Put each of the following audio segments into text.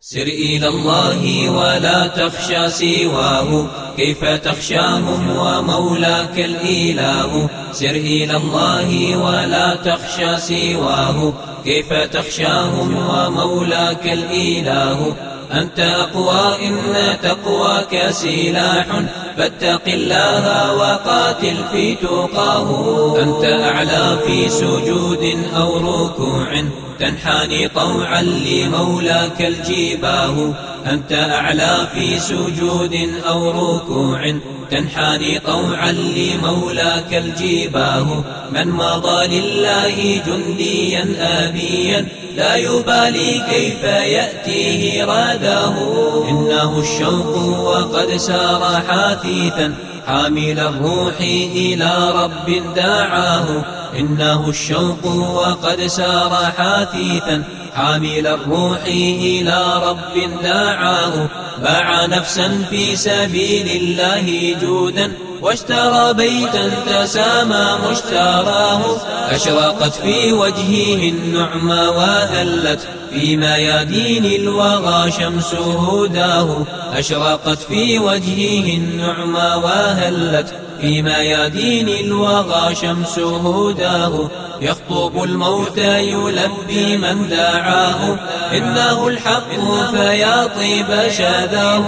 سر إلى الله ولا تخشى سواه، كيف تخشاهم ومولاك الإله. سر إلى الله ولا تخشى سواه، كيف تخشاهم ومولاك الإله. أنت أقوى إن تقواك سلاح، فاتق الله وقاتل في تقاه. أنت أعلى في سجود أو ركوع، تنحني طوعا لمولاك الجباه. أنت أعلى في سجود أو ركوع، تنحني طوعا لمولاك الجباه. من مضى لله جنديا آبيا، لا يبالي كيف يأتيه راداه. إنه الشوق وقد سار حثيثا، حامل الروح إلى رب دعاه. إنه الشوق وقد سار حثيثا، حامل الروح إلى رب دعاه. باع نفسا في سبيل الله جودا، واشترى بيتا تسامى مشتراه. أشرقت في وجهه النعمى وهلت في ميادين الوغى شمس هداه. أشرقت في وجهه النعمى وهلت في ميادين الوغى شمس هداه. يخطب الموت يلبي من دعاه، إنه الحق فيا طيب شذاه.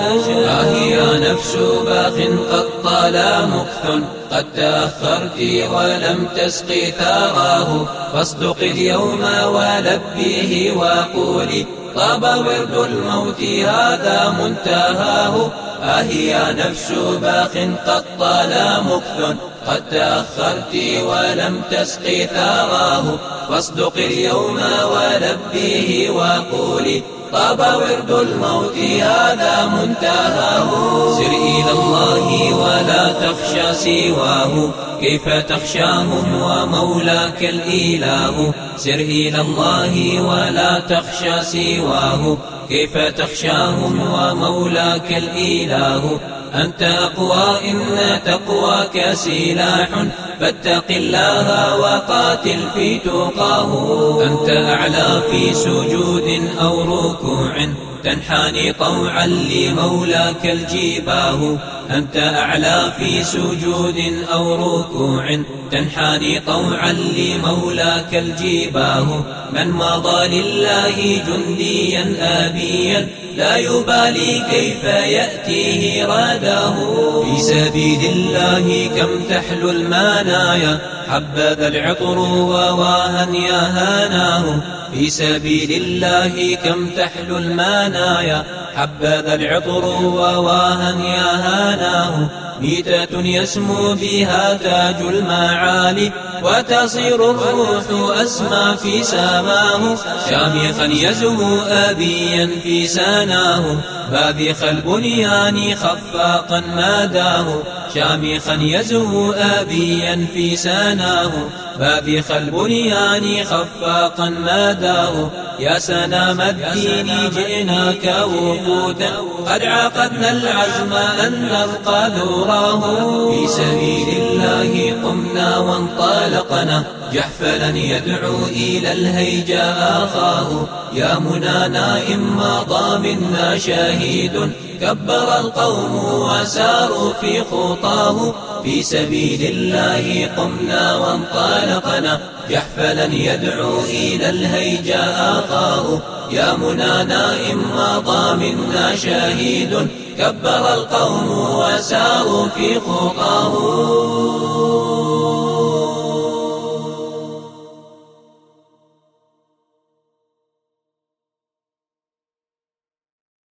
يا نفس باق قد طال مكث، قد تأخرت ولم تسقي ثراه. فاصدق اليوم ولبيه وقولي، طاب ورد الموت هذا منتهاه. يا نفس باق قد طال مكث، قد تأخرت ولم تسقي ثراه. فاصدق اليوم ولبيه وقولي، طاب ورد الموت هذا منتهاه. سر إلى الله ولا تخشى سواه، كيف تخشاهم ومولاك الإله. سر إلى الله ولا تخشى سواه، كيف تخشاهم ومولاك الإله. أنت أقوى إن تقواك سلاح، فاتق الله وقاتل في تقاه. أنت أعلى في سجود أو ركوع، تنحني طوعا لمولاك الجباه. أنت أعلى في سجود أو ركوع، تنحني طوعا لمولاك الجباه. من مضى لله جنديا آبيا، لا يبالي كيف يأتيه راداه. في سبيل الله كم تحلو المنايا، حبذا العطر وواها يا هاناه. في سبيل الله كم تحلو المنايا، حبذا العطر وواها يا هاناه. ميتة يسمو بها تاج المعالي، وتصير الروح أسمى في سماه. شامخا يزهو آبيا في سناه، باذخ البنيان خفاقا ماداه. شامخا يزهو آبيا في سناه، باذخ البنيان خفاقا ماداه. يا سنام الدين جئناك وفودا، قد عقدنا العزم أن نلقى ذوراه. في سبيل الله قمنا وانطلقنا، جحفلا يدعو إلى الهيجا أخاه. يا منانا إن مضى منا شهيد، كبر القوم وساروا في خطاه. في سبيل الله قمنا وانطلقنا، جحفلا يدعو إلى الهيجا أخاه. يا منانا إن مضى منا شهيد، كبر القوم وساروا في خطاه.